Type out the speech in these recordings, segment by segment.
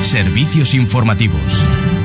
Servicios informativos.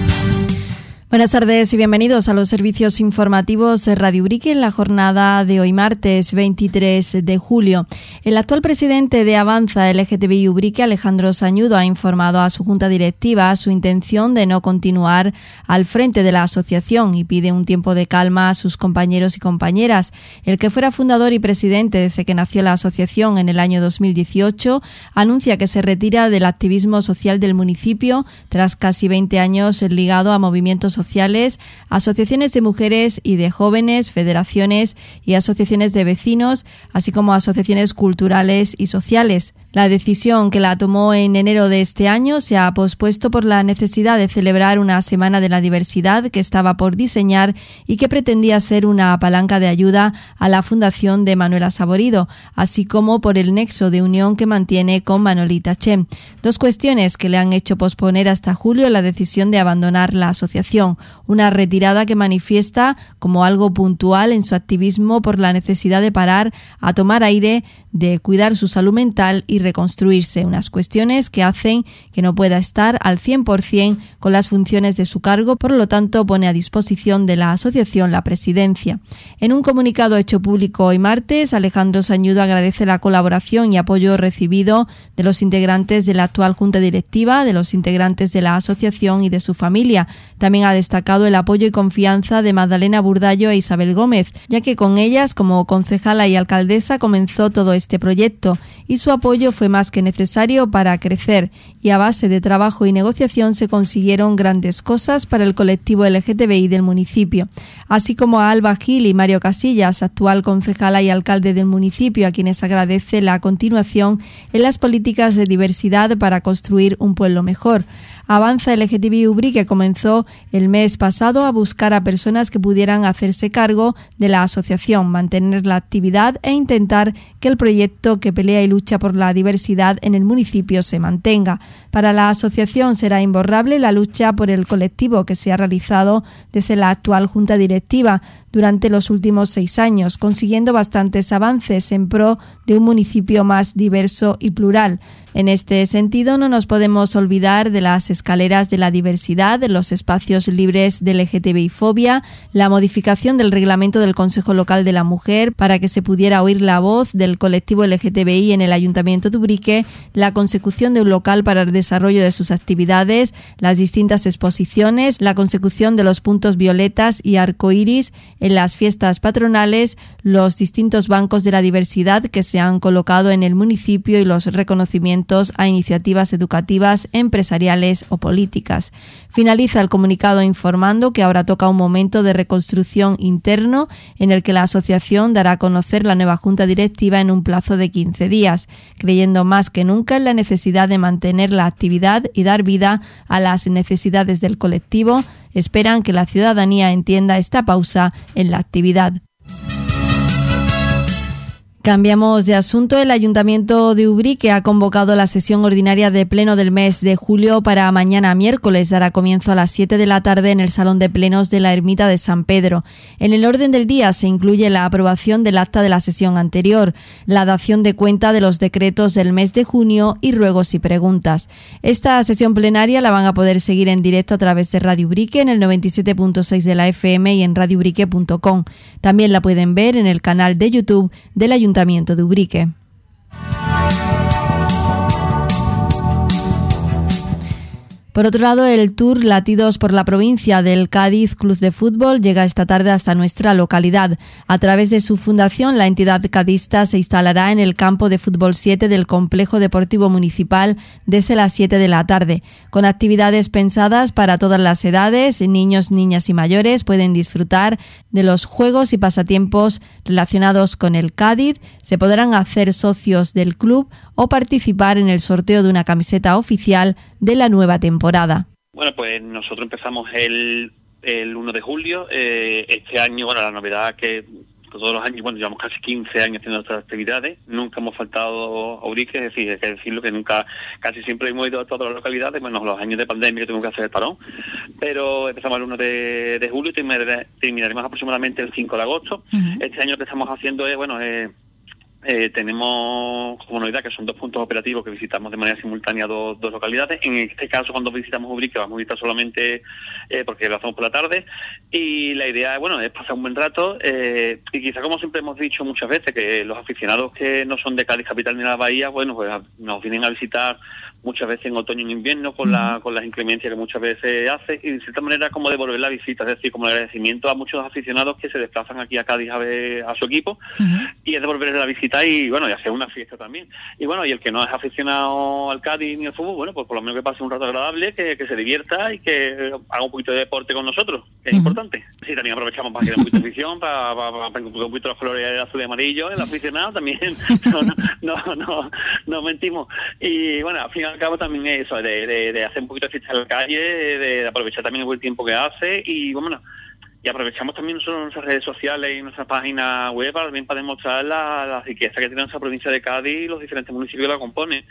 Buenas tardes y bienvenidos a los servicios informativos de Radio Ubrique en la jornada de hoy martes 23 de julio. El actual presidente de Avanza LGTBI Ubrique, Alejandro Sañudo, ha informado a su junta directiva su intención de no continuar al frente de la asociación y pide un tiempo de calma a sus compañeros y compañeras. El que fuera fundador y presidente desde que nació la asociación en el año 2018 anuncia que se retira del activismo social del municipio tras casi 20 años ligado a movimientos sociales, asociaciones de mujeres y de jóvenes, federaciones y asociaciones de vecinos, así como asociaciones culturales y sociales. La decisión, que la tomó en enero de este año, se ha pospuesto por la necesidad de celebrar una Semana de la Diversidad que estaba por diseñar y que pretendía ser una palanca de ayuda a la Fundación de Manuela Saborido, así como por el nexo de unión que mantiene con Manolita Chem. Dos cuestiones que le han hecho posponer hasta julio la decisión de abandonar la asociación. Una retirada que manifiesta como algo puntual en su activismo por la necesidad de parar a tomar aire, de cuidar su salud mental y reconstruirse, unas cuestiones que hacen que no pueda estar al 100% con las funciones de su cargo, por lo tanto pone a disposición de la asociación la presidencia. En un comunicado hecho público hoy martes, Alejandro Sañudo agradece la colaboración y apoyo recibido de los integrantes de la actual junta directiva, de los integrantes de la asociación y de su familia. También ha destacado el apoyo y confianza de Magdalena Burdallo e Isabel Gómez, ya que con ellas, como concejala y alcaldesa, comenzó todo este proyecto y su apoyo fue más que necesario para crecer, y a base de trabajo y negociación se consiguieron grandes cosas para el colectivo LGTBI del municipio, así como a Alba Gil y Mario Casillas, actual concejala y alcalde del municipio, a quienes agradece la continuación en las políticas de diversidad para construir un pueblo mejor. Avanza LGTBI Ubrique comenzó el mes pasado a buscar a personas que pudieran hacerse cargo de la asociación, mantener la actividad e intentar que el proyecto que pelea y lucha por la diversidad en el municipio se mantenga. Para la asociación será imborrable la lucha por el colectivo que se ha realizado desde la actual junta directiva durante los últimos 6 años, consiguiendo bastantes avances en pro de un municipio más diverso y plural. En este sentido, no nos podemos olvidar de las escaleras de la diversidad, los espacios libres de LGTBI-fobia, la modificación del reglamento del Consejo Local de la Mujer para que se pudiera oír la voz del colectivo LGTBI en el Ayuntamiento de Ubrique, la consecución de un local para el desarrollo de sus actividades, las distintas exposiciones, la consecución de los puntos violetas y arcoíris en las fiestas patronales, los distintos bancos de la diversidad que se han colocado en el municipio y los reconocimientos a iniciativas educativas, empresariales o políticas. Finaliza el comunicado informando que ahora toca un momento de reconstrucción interno en el que la asociación dará a conocer la nueva junta directiva en un plazo de 15 días, creyendo más que nunca en la necesidad de mantener la actividad y dar vida a las necesidades del colectivo. Esperan que la ciudadanía entienda esta pausa en la actividad. Cambiamos de asunto. El Ayuntamiento de Ubrique ha convocado la sesión ordinaria de pleno del mes de julio para mañana miércoles. Dará comienzo a las 7 de la tarde en el Salón de Plenos de la Ermita de San Pedro. En el orden del día se incluye la aprobación del acta de la sesión anterior, la dación de cuenta de los decretos del mes de junio y ruegos y preguntas. Esta sesión plenaria la van a poder seguir en directo a través de Radio Ubrique en el 97.6 de la FM y en radioubrique.com. También la pueden ver en el canal de YouTube del Ayuntamiento de Ubrique. Por otro lado, el Tour Latidos por la Provincia del Cádiz Club de Fútbol llega esta tarde hasta nuestra localidad. A través de su fundación, la entidad cadista se instalará en el campo de fútbol 7 del Complejo Deportivo Municipal desde las 7 de la tarde. Con actividades pensadas para todas las edades, niños, niñas y mayores pueden disfrutar de los juegos y pasatiempos relacionados con el Cádiz. Se podrán hacer socios del club o participar en el sorteo de una camiseta oficial de la nueva temporada. Bueno, pues nosotros empezamos el 1 de julio. Este año, bueno, la novedad que todos los años, bueno, llevamos casi 15 años haciendo nuestras actividades, nunca hemos faltado a Ubrique, es decir, hay que decirlo que nunca, casi siempre hemos ido a todas las localidades, bueno, los años de pandemia que tuvimos que hacer el parón, pero empezamos el 1 de julio y terminaremos aproximadamente el 5 de agosto. Uh-huh. Este año lo que estamos haciendo es, bueno, tenemos como novedad que son 2 puntos operativos que visitamos de manera simultánea dos localidades. En este caso, cuando visitamos Ubrique, vamos a visitar solamente porque lo hacemos por la tarde, y la idea es pasar un buen rato, y quizá, como siempre hemos dicho muchas veces, que los aficionados que no son de Cádiz capital ni de la Bahía, pues nos vienen a visitar muchas veces en otoño y en invierno con las inclemencias que muchas veces hace, y de cierta manera como devolver la visita, es decir, como el agradecimiento a muchos aficionados que se desplazan aquí a Cádiz a ver a su equipo, y es devolverles la visita y hacer una fiesta también. Y y el que no es aficionado al Cádiz ni al fútbol, pues por lo menos que pase un rato agradable, que se divierta y que haga un poquito de deporte con nosotros, que es importante. Sí, también aprovechamos para que haya un poquito de afición, para un poquito los colores azul y amarillo, el aficionado también, no mentimos. Y al fin y al cabo también es eso, de hacer un poquito de fiesta en la calle, de aprovechar también el buen tiempo que hace, y aprovechamos también nuestras redes sociales y nuestra página web también para demostrar la riqueza que tiene nuestra provincia de Cádiz y los diferentes municipios que la componen,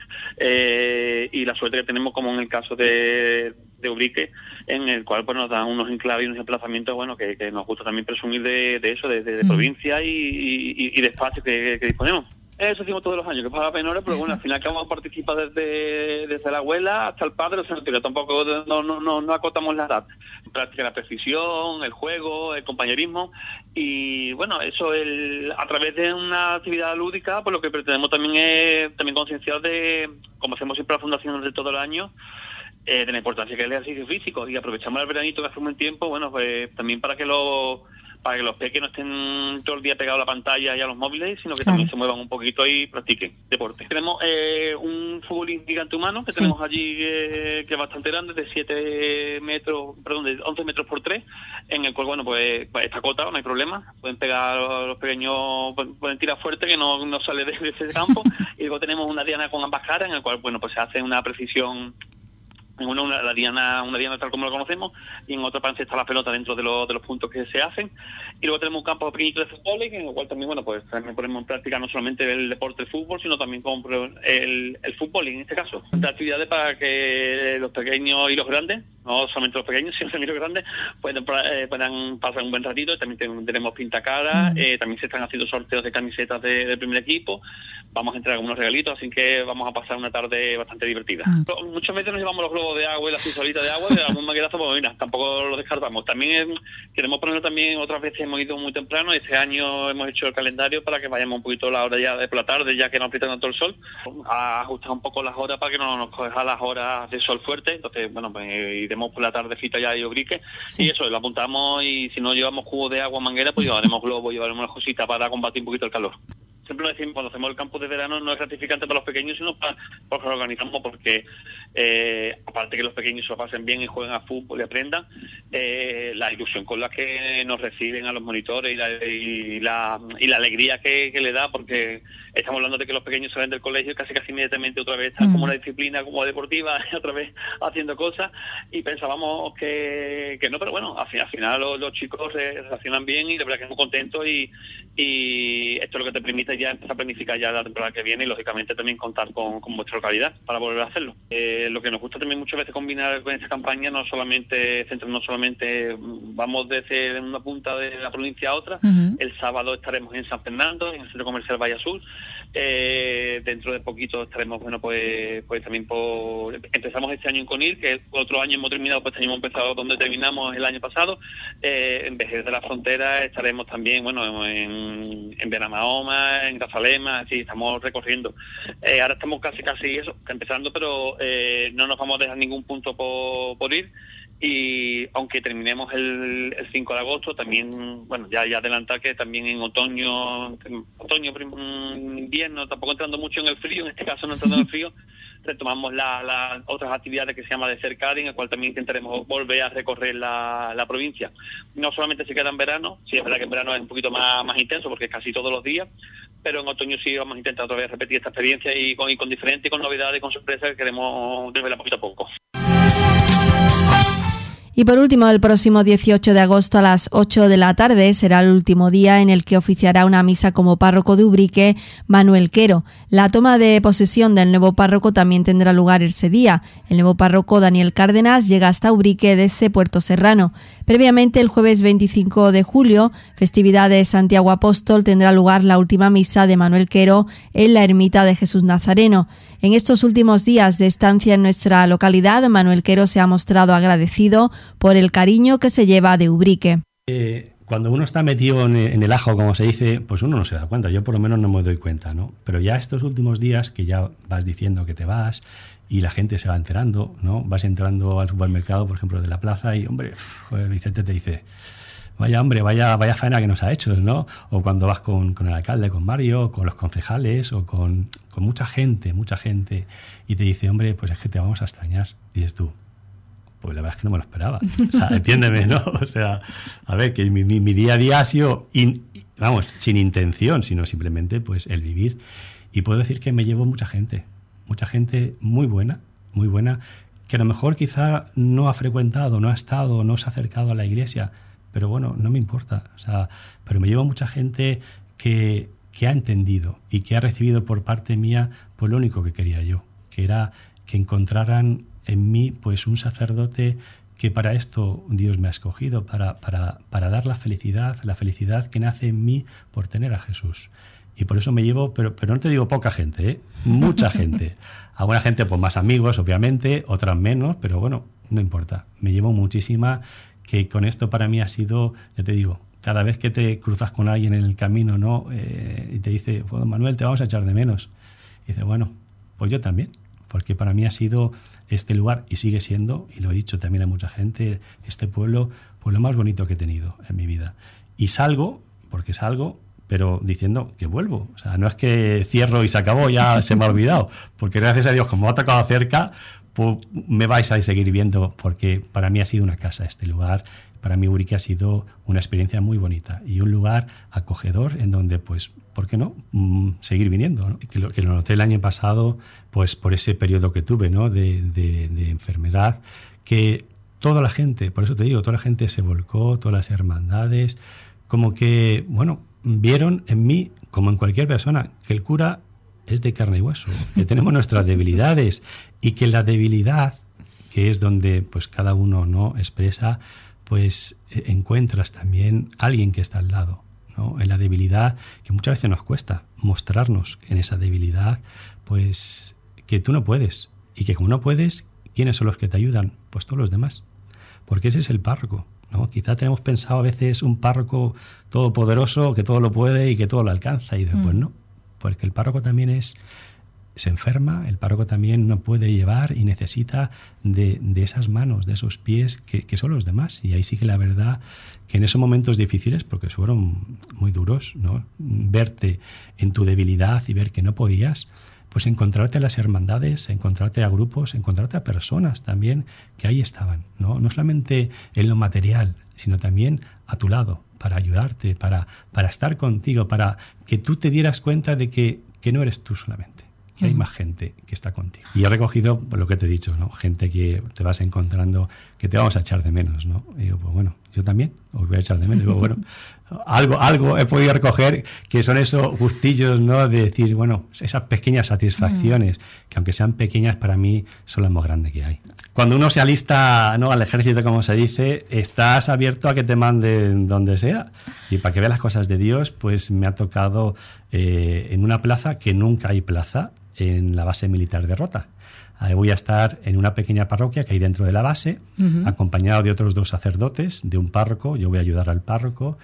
y la suerte que tenemos, como en el caso de Ubrique, en el cual nos dan unos enclaves y unos emplazamientos que nos gusta también presumir de eso, de provincia y de espacios que disponemos. Eso decimos todos los años, que para menores, pero al final acabamos participar desde la abuela hasta el padre, o sea, tampoco no acotamos la edad. Práctica la precisión, el juego, el compañerismo, y eso a través de una actividad lúdica, pues lo que pretendemos también es concienciar de, como hacemos siempre la fundación de todo el año, de la importancia que es el ejercicio físico, y aprovechamos el veranito que hace un buen tiempo, pues también para que los pequeños no estén todo el día pegados a la pantalla y a los móviles, sino que también se muevan un poquito y practiquen deporte. Tenemos un fútbol gigante humano que tenemos allí, que es bastante grande, de 11 metros por 3, en el cual, pues está acotado, no hay problema. Pueden pegar los pequeños, pueden tirar fuerte, que no sale de ese campo. Y luego tenemos una diana con ambas caras, en el cual, pues se hace una precisión, en una diana tal como lo conocemos, y en otra parte está la pelota dentro de los puntos que se hacen. Y luego tenemos un campo pequeñito de fútbol, en el cual también también ponemos en práctica no solamente el deporte del fútbol, sino también el fútbol, en este caso de actividades para que los pequeños y los grandes, no solamente los pequeños, sino también los grandes, puedan pasar un buen ratito. También tenemos pintacaras, también se están haciendo sorteos de camisetas del primer equipo. Vamos a entregar algunos regalitos, así que vamos a pasar una tarde bastante divertida. Muchas veces nos llevamos los globos de agua y las pistolitas de agua, y de algún maquetazo, pues tampoco lo descartamos. También queremos ponerlo también, otras veces hemos ido muy temprano, este año hemos hecho el calendario para que vayamos un poquito a la hora ya de por la tarde, ya que no aprieta tanto el sol, a ajustar un poco las horas para que no nos coja las horas de sol fuerte. Entonces, iremos por la tardecita ya a Ubrique, y eso, lo apuntamos, y si no llevamos cubos de agua, manguera, pues llevaremos globos, llevaremos las cositas para combatir un poquito el calor. Siempre lo decimos, cuando hacemos el campo de verano no es gratificante para los pequeños, sino porque lo organizamos, porque aparte que los pequeños se lo pasen bien y jueguen a fútbol y aprendan, la ilusión con la que nos reciben a los monitores y la alegría que le da, porque estamos hablando de que los pequeños salen del colegio y casi inmediatamente otra vez están como una disciplina como deportiva, otra vez haciendo cosas, y pensábamos que no, pero al final los chicos se relacionan bien, y de verdad que estamos contentos, y esto es lo que te permite ya empezar a planificar ya la temporada que viene, y lógicamente también contar con vuestra localidad para volver a hacerlo. Lo que nos gusta también muchas veces combinar con esta campaña, no solamente vamos desde una punta de la provincia a otra. El sábado estaremos en San Fernando, en el Centro Comercial Valle Azul. Dentro de poquito estaremos, pues también empezamos este año en Conil, que otro año hemos terminado, pues hemos empezado donde terminamos el año pasado. En Vejer de la Frontera estaremos también, en Benamahoma, en Grazalema, así estamos recorriendo. Ahora estamos casi eso, empezando, pero no nos vamos a dejar ningún punto por ir. Y aunque terminemos el 5 de agosto, también, ya adelantar que también en otoño, invierno, tampoco entrando mucho en el frío, en este caso no entrando en el frío, retomamos las otras actividades que se llama de Cercadi, en el cual también intentaremos volver a recorrer la provincia. No solamente se queda en verano, sí es verdad que en verano es un poquito más intenso porque es casi todos los días, pero en otoño sí vamos a intentar otra vez repetir esta experiencia, y con diferentes, y con novedades, con sorpresas que queremos desvelar poquito a poco. Y por último, el próximo 18 de agosto a las 8 de la tarde será el último día en el que oficiará una misa como párroco de Ubrique Manuel Quero. La toma de posesión del nuevo párroco también tendrá lugar ese día. El nuevo párroco Daniel Cárdenas llega hasta Ubrique desde Puerto Serrano. Previamente, el jueves 25 de julio, festividad de Santiago Apóstol, tendrá lugar la última misa de Manuel Quero en la ermita de Jesús Nazareno. En estos últimos días de estancia en nuestra localidad, Manuel Quero se ha mostrado agradecido por el cariño que se lleva de Ubrique. Cuando uno está metido en el ajo, como se dice, pues uno no se da cuenta. Yo por lo menos no me doy cuenta, ¿no? Pero ya estos últimos días que ya vas diciendo que te vas y la gente se va enterando, ¿no? Vas entrando al supermercado, por ejemplo, de la plaza y, hombre, Vicente te dice, vaya hombre, vaya faena que nos ha hecho, ¿no? O cuando vas con el alcalde, con Mario, con los concejales o con mucha gente, y te dice, hombre, pues es que te vamos a extrañar. Y dices tú, pues la verdad es que no me lo esperaba. O sea, entiéndeme, ¿no? O sea, a ver, que mi día a día ha sido, sin intención, sino simplemente pues el vivir. Y puedo decir que me llevo mucha gente muy buena, que a lo mejor quizá no ha frecuentado, no ha estado, no se ha acercado a la iglesia, pero bueno, no me importa. O sea, pero me llevo mucha gente que ha entendido y que ha recibido por parte mía pues lo único que quería yo, que era que encontraran en mí pues un sacerdote que para esto Dios me ha escogido, para dar la felicidad que nace en mí por tener a Jesús. Y por eso me llevo, pero no te digo poca gente, ¿eh? Mucha gente. Alguna gente pues más amigos, obviamente, otras menos, pero bueno, no importa. Me llevo muchísima, que con esto para mí ha sido, ya te digo, cada vez que te cruzas con alguien en el camino, ¿no? Y te dice, pues, Manuel, te vamos a echar de menos. Y dice, bueno, pues yo también, porque para mí ha sido este lugar, y sigue siendo, y lo he dicho también a mucha gente, este pueblo, pues lo más bonito que he tenido en mi vida. Y salgo, pero diciendo que vuelvo. O sea, no es que cierro y se acabó, ya se me ha olvidado, porque gracias a Dios, como me ha tocado cerca, pues me vais a seguir viendo, porque para mí ha sido una casa este lugar. Para mí Ubrique ha sido una experiencia muy bonita y un lugar acogedor en donde, pues, ¿por qué no? Seguir viniendo, ¿no? Que lo noté el año pasado, pues por ese periodo que tuve, ¿no? de enfermedad, que toda la gente, por eso te digo, toda la gente se volcó, todas las hermandades, como que, bueno, vieron en mí, como en cualquier persona, que el cura es de carne y hueso, que tenemos nuestras debilidades y que la debilidad, que es donde pues cada uno no expresa, pues encuentras también alguien que está al lado, ¿no? En la debilidad, que muchas veces nos cuesta mostrarnos en esa debilidad, pues que tú no puedes, y que como no puedes, ¿quiénes son los que te ayudan? Pues todos los demás, porque ese es el párroco, ¿no? Quizá tenemos pensado a veces un párroco todopoderoso, que todo lo puede y que todo lo alcanza, y después no, porque el párroco también se enferma, el párroco también no puede llevar y necesita de esas manos, de esos pies que son los demás. Y ahí sí que la verdad que en esos momentos difíciles, porque fueron muy duros, ¿no? Verte en tu debilidad y ver que no podías, pues encontrarte a las hermandades, encontrarte a grupos, encontrarte a personas también que ahí estaban, ¿no? No solamente en lo material, sino también a tu lado, para ayudarte, para estar contigo, para que tú te dieras cuenta de que no eres tú solamente, que hay más gente que está contigo. Y he recogido lo que te he dicho, ¿no? Gente que te vas encontrando, que te vamos a echar de menos, ¿no? Y digo, pues bueno, yo también os voy a echar de menos. Y digo, bueno, algo he podido recoger, que son esos gustillos, ¿no? De decir, bueno, esas pequeñas satisfacciones, que aunque sean pequeñas, para mí son las más grandes que hay. Cuando uno se alista, ¿no?, al ejército, como se dice, estás abierto a que te manden donde sea. Y para que veas las cosas de Dios, pues me ha tocado en una plaza que nunca hay plaza, en la base militar de Rota. Ahí voy a estar en una pequeña parroquia que hay dentro de la base, acompañado de otros 2 sacerdotes, de un párroco. Yo voy a ayudar al párroco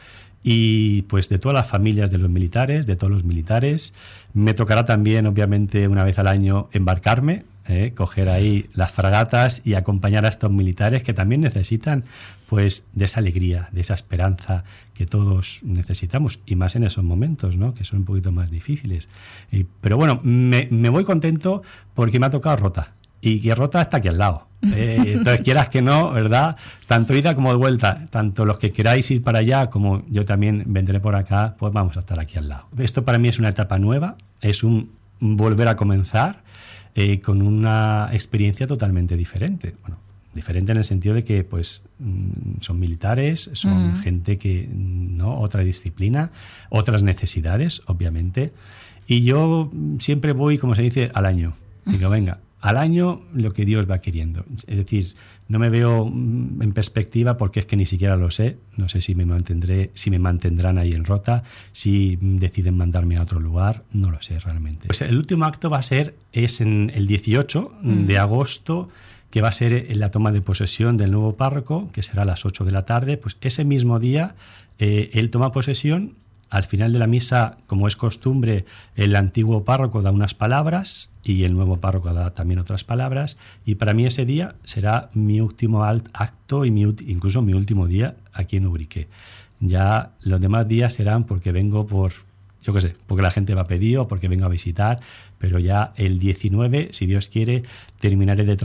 y pues de todas las familias de los militares, de todos los militares. Me tocará también, obviamente, una vez al año embarcarme, coger ahí las fragatas y acompañar a estos militares que también necesitan pues de esa alegría, de esa esperanza que todos necesitamos, y más en esos momentos, ¿no?, que son un poquito más difíciles. Pero bueno, me voy contento porque me ha tocado Rota, y que Rota está aquí al lado. Entonces, quieras que no, ¿verdad? Tanto ida como de vuelta, tanto los que queráis ir para allá como yo también vendré por acá, pues vamos a estar aquí al lado. Esto para mí es una etapa nueva, es un volver a comenzar con una experiencia totalmente diferente. Bueno, Diferente en el sentido de que pues son militares, son gente que, ¿no? Otra disciplina, otras necesidades, obviamente. Y yo siempre voy, como se dice, al año. Digo, venga, al año lo que Dios va queriendo. Es decir, no me veo en perspectiva porque es que ni siquiera lo sé. No sé si me mantendrán ahí en Rota, si deciden mandarme a otro lugar, no lo sé realmente. Pues el último acto es en el 18 de agosto, que va a ser la toma de posesión del nuevo párroco, que será a las 8 de la tarde. Pues ese mismo día él toma posesión. Al final de la misa, como es costumbre, el antiguo párroco da unas palabras y el nuevo párroco da también otras palabras. Y para mí ese día será mi último acto y incluso mi último día aquí en Ubrique. Ya los demás días serán porque vengo porque la gente me ha pedido, porque vengo a visitar, pero ya el 19, si Dios quiere, terminaré de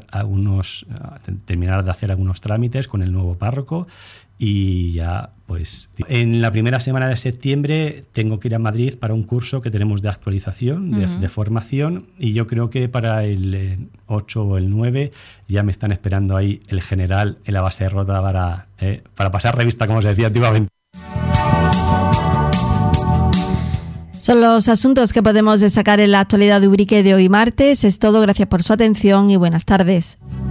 hacer algunos trámites con el nuevo párroco. Y ya, pues, en la primera semana de septiembre tengo que ir a Madrid para un curso que tenemos de actualización, de formación, y yo creo que para el 8 o el 9 ya me están esperando ahí el general en la base de Rota para pasar revista, como se decía antiguamente. Son los asuntos que podemos destacar en la actualidad de Ubrique de hoy martes. Es todo, gracias por su atención y buenas tardes.